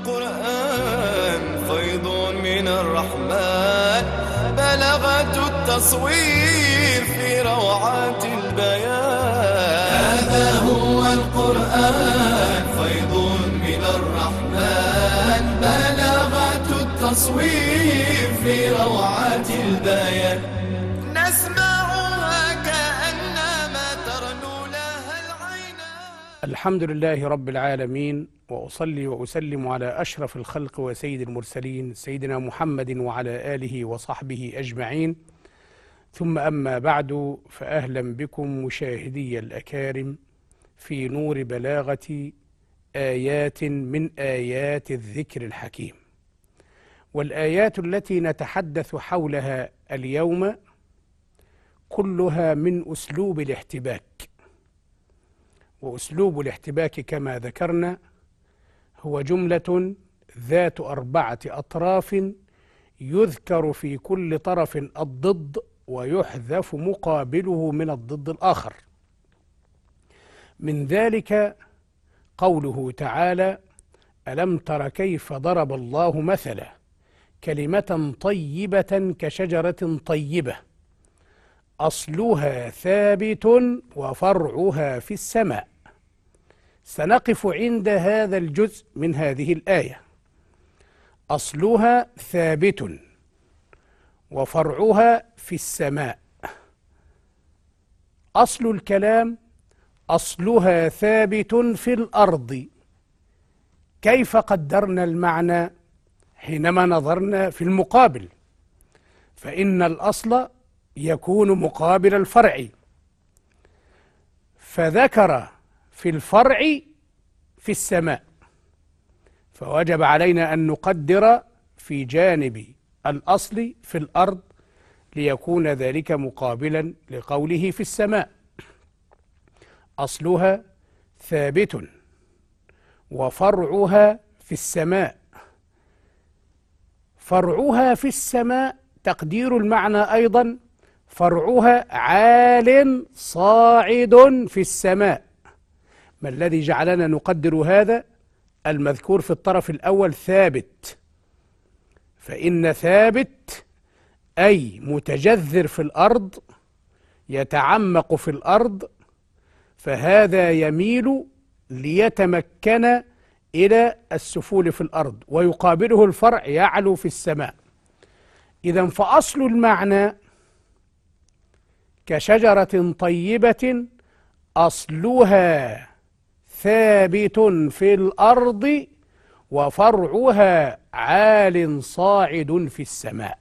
القرآن فيض من الرحمن، بلغة التصوير في روعات البيان. هذا هو القرآن فيض من الرحمن، بلغة التصوير في روعات البيان. نسمعها كأنما ترنو لها العينان. الحمد لله رب العالمين، وأصلي وأسلم على أشرف الخلق وسيد المرسلين سيدنا محمد وعلى آله وصحبه أجمعين. ثم أما بعد، فأهلا بكم مشاهدي الأكارم في نور بلاغة آيات من آيات الذكر الحكيم. والآيات التي نتحدث حولها اليوم كلها من أسلوب الاحتباك. وأسلوب الاحتباك كما ذكرنا هو جملة ذات 4 أطراف، يذكر في كل طرف الضد ويحذف مقابله من الضد الآخر. من ذلك قوله تعالى: ألم تر كيف ضرب الله مثلا كلمة طيبة كشجرة طيبة أصلها ثابت وفرعها في السماء. سنقف عند هذا الجزء من هذه الآية. أصلها ثابت وفرعها في السماء. أصل الكلام: أصلها ثابت في الأرض. كيف قدرنا المعنى حينما نظرنا في المقابل؟ فإن الأصل يكون مقابل الفرع، فذكر في الفرع في السماء، فوجب علينا أن نقدر في جانب الأصل في الأرض ليكون ذلك مقابلا لقوله في السماء. أصلها ثابت وفرعها في السماء. فرعها في السماء تقدير المعنى أيضا: فرعها عال صاعد في السماء. ما الذي جعلنا نقدر هذا؟ المذكور في الطرف الأول ثابت، فإن ثابت أي متجذر في الأرض، يتعمق في الأرض، فهذا يميل ليتمكن إلى السفول في الأرض، ويقابله الفرع يعلو في السماء. إذن فأصل المعنى كشجرة طيبة أصلها ثابت في الأرض وفرعها عال صاعد في السماء.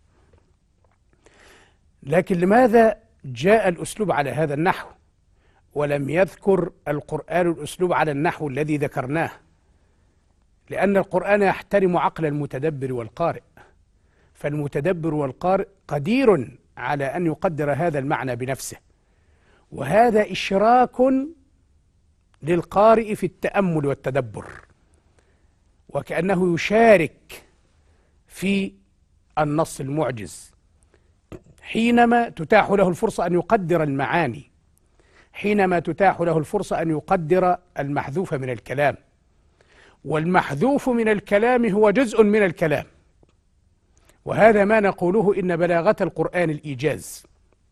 لكن لماذا جاء الأسلوب على هذا النحو ولم يذكر القرآن الأسلوب على النحو الذي ذكرناه؟ لأن القرآن يحترم عقل المتدبر والقارئ، فالمتدبر والقارئ قدير على أن يقدر هذا المعنى بنفسه، وهذا إشراك للقارئ في التأمل والتدبر، وكأنه يشارك في النص المعجز حينما تتاح له الفرصة أن يقدر المعاني، حينما تتاح له الفرصة أن يقدر المحذوف من الكلام. والمحذوف من الكلام هو جزء من الكلام، وهذا ما نقوله: إن بلاغة القرآن الإيجاز.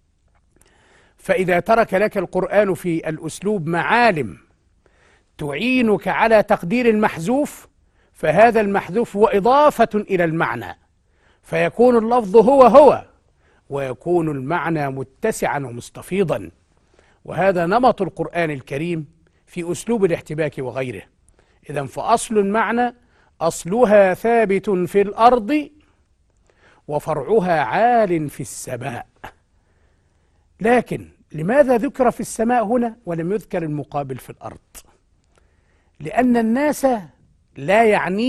فإذا ترك لك القرآن في الأسلوب معالم تعينك على تقدير المحذوف، فهذا المحذوف هو إضافة إلى المعنى، فيكون اللفظ هو ويكون المعنى متسعا ومستفيضا. وهذا نمط القرآن الكريم في أسلوب الاحتباك وغيره. إذن فأصل المعنى أصلها ثابت في الأرض وفرعها عال في السماء. لكن لماذا ذكر في السماء هنا ولم يذكر المقابل في الأرض؟ لأن الناس لا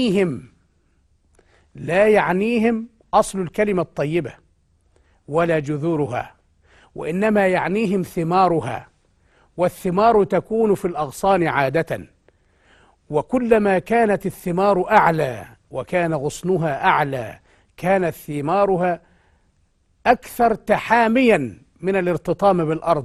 يعنيهم أصل الكلمة الطيبة ولا جذورها، وإنما يعنيهم ثمارها، والثمار تكون في الأغصان عادة، وكلما كانت الثمار أعلى وكان غصنها أعلى كانت ثمارها أكثر تحاميا من الارتطام بالأرض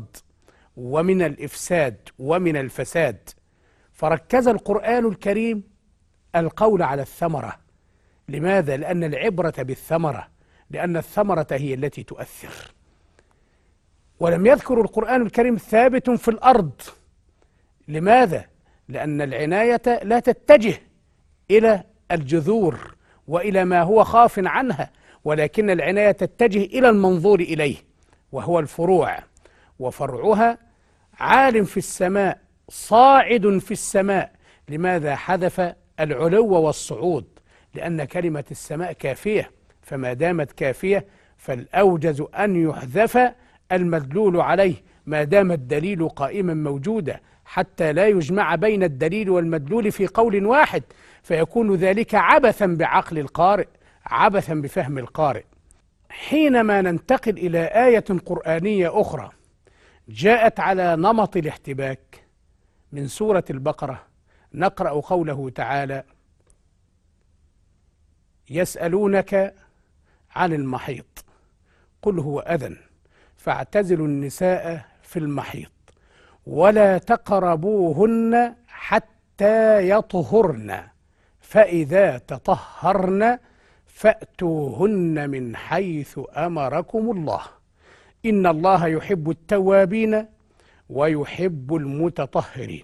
ومن الإفساد ومن الفساد. فركز القرآن الكريم القول على الثمرة. لماذا؟ لأن العبرة بالثمرة، لأن الثمرة هي التي تؤثر. ولم يذكر القرآن الكريم ثابت في الأرض. لماذا؟ لأن العناية لا تتجه إلى الجذور وإلى ما هو خاف عنها، ولكن العناية تتجه إلى المنظور إليه وهو الفروع، وفرعها عال في السماء صاعد في السماء. لماذا حذف العلو والصعود؟ لأن كلمة السماء كافية، فما دامت كافية فالأوجز أن يحذف المدلول عليه ما دام الدليل قائما موجودا، حتى لا يجمع بين الدليل والمدلول في قول واحد، فيكون ذلك عبثا بعقل القارئ، عبثا بفهم القارئ. حينما ننتقل إلى آية قرآنية أخرى جاءت على نمط الاحتباك من سورة البقرة، نقرأ قوله تعالى: يسألونك عن المحيط قل هو أذى فاعتزلوا النساء في المحيط ولا تقربوهن حتى يطهرن فإذا تطهرن فأتوهن من حيث أمركم الله إن الله يحب التوابين ويحب المتطهرين.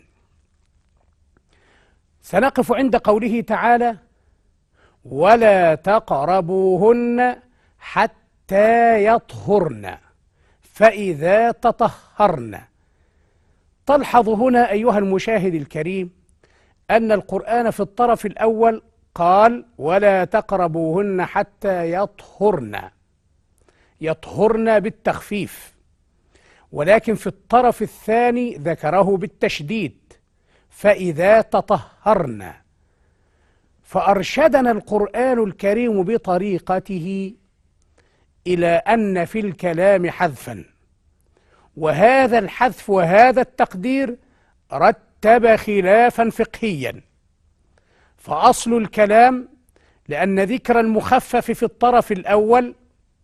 سنقف عند قوله تعالى: ولا تقربوهن حتى يطهرن فإذا تطهرن. تلحظ هنا أيها المشاهد الكريم أن القرآن في الطرف الأول قال: ولا تقربوهن حتى يطهرن، يطهرن بالتخفيف، ولكن في الطرف الثاني ذكره بالتشديد: فإذا تطهرن. فأرشدنا القرآن الكريم بطريقته إلى أن في الكلام حذفا، وهذا الحذف وهذا التقدير رتب خلافا فقهيا. فأصل الكلام لأن ذكر المخفف في الطرف الأول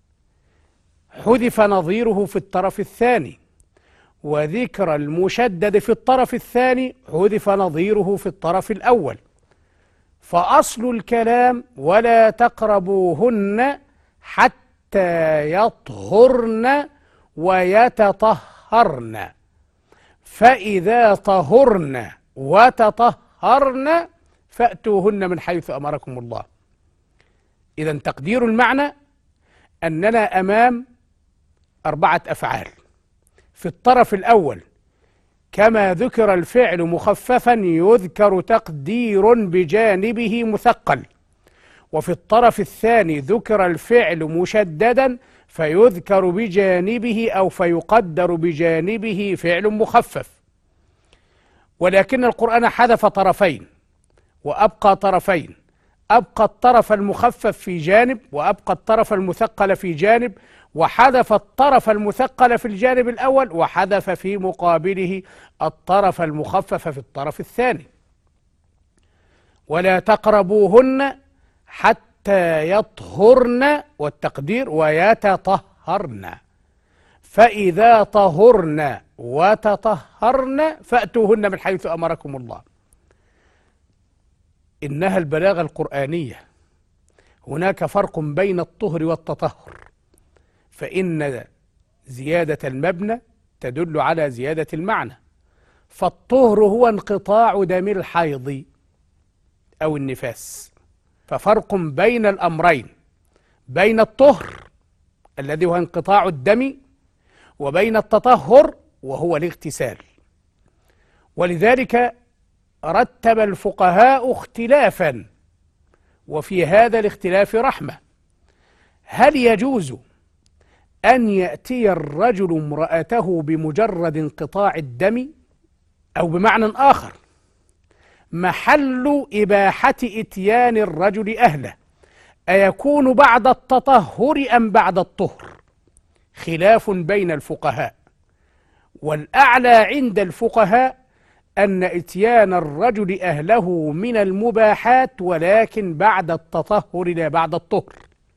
حذف نظيره في الطرف الثاني، وذكر المشدد في الطرف الثاني حذف نظيره في الطرف الأول. فأصل الكلام: ولا تقربوهن حتى يطهرن ويتطهرن فإذا طهرن وتطهرن فأتوهن من حيث أمركم الله. إذن تقدير المعنى أننا أمام 4 أفعال. في الطرف الأول كما ذكر الفعل مخففا يذكر تقدير بجانبه مثقل، وفي الطرف الثاني ذكر الفعل مشددا فيذكر بجانبه أو فيقدر بجانبه فعل مخفف. ولكن القرآن حذف طرفين وأبقى طرفين، أبقى الطرف المخفف في جانب وأبقى الطرف المثقل في جانب، وحذف الطرف المثقل في الجانب الأول وحذف في مقابله الطرف المخفف في الطرف الثاني. ولا تقربوهن حتى يطهرن، والتقدير ويتطهرن فإذا طهرن وتطهرن فأتوهن من حيث أمركم الله. إنها البلاغة القرآنية. هناك فرق بين الطهر والتطهر، فإن زيادة المبنى تدل على زيادة المعنى. فالطهر هو انقطاع دم الحيض أو النفاس، ففرق بين الأمرين، بين الطهر الذي هو انقطاع الدم وبين التطهر وهو الاغتسال. ولذلك رتب الفقهاء اختلافا، وفي هذا الاختلاف رحمة. هل يجوز أن يأتي الرجل امرأته بمجرد انقطاع الدم، أو بمعنى آخر محل إباحة إتيان الرجل أهله أيكون بعد التطهر أم بعد الطهر؟ خلاف بين الفقهاء، والأعلى عند الفقهاء أن إتيان الرجل أهله من المباحات، ولكن بعد التطهر لا بعد الطهر.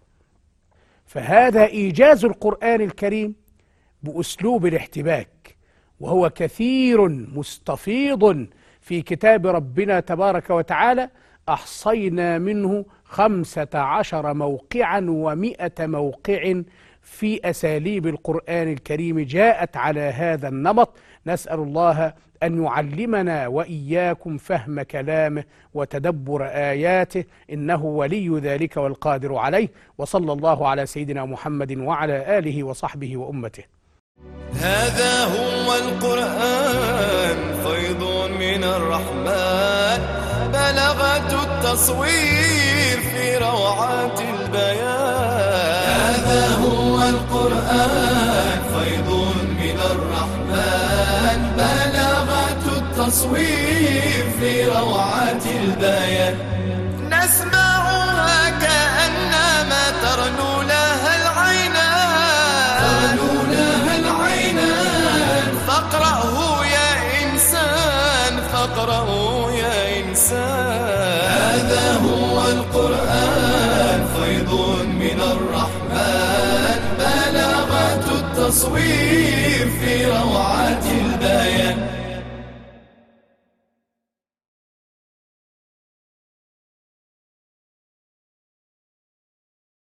فهذا إيجاز القرآن الكريم بأسلوب الاحتباك، وهو كثير مستفيض في كتاب ربنا تبارك وتعالى، أحصينا منه 15 موقعا و100 موقع في أساليب القرآن الكريم جاءت على هذا النمط. نسأل الله أن يعلمنا وإياكم فهم كلامه وتدبر آياته، إنه ولي ذلك والقادر عليه. وصلى الله على سيدنا محمد وعلى آله وصحبه وأمته. هذا هو القرآن فيض من الرحمن، بلغة التصوير في روعات البيان. هذا هو القرآن فيض من الرحمن، بلغة التصوير في روعات البيان. نسمعها كأنما ترنو لها العينان، فاقرأه يا إنسان، فاقرأه يا إنسان. هذا هو القرآن فيض من الرحمن، بلغة التصوير في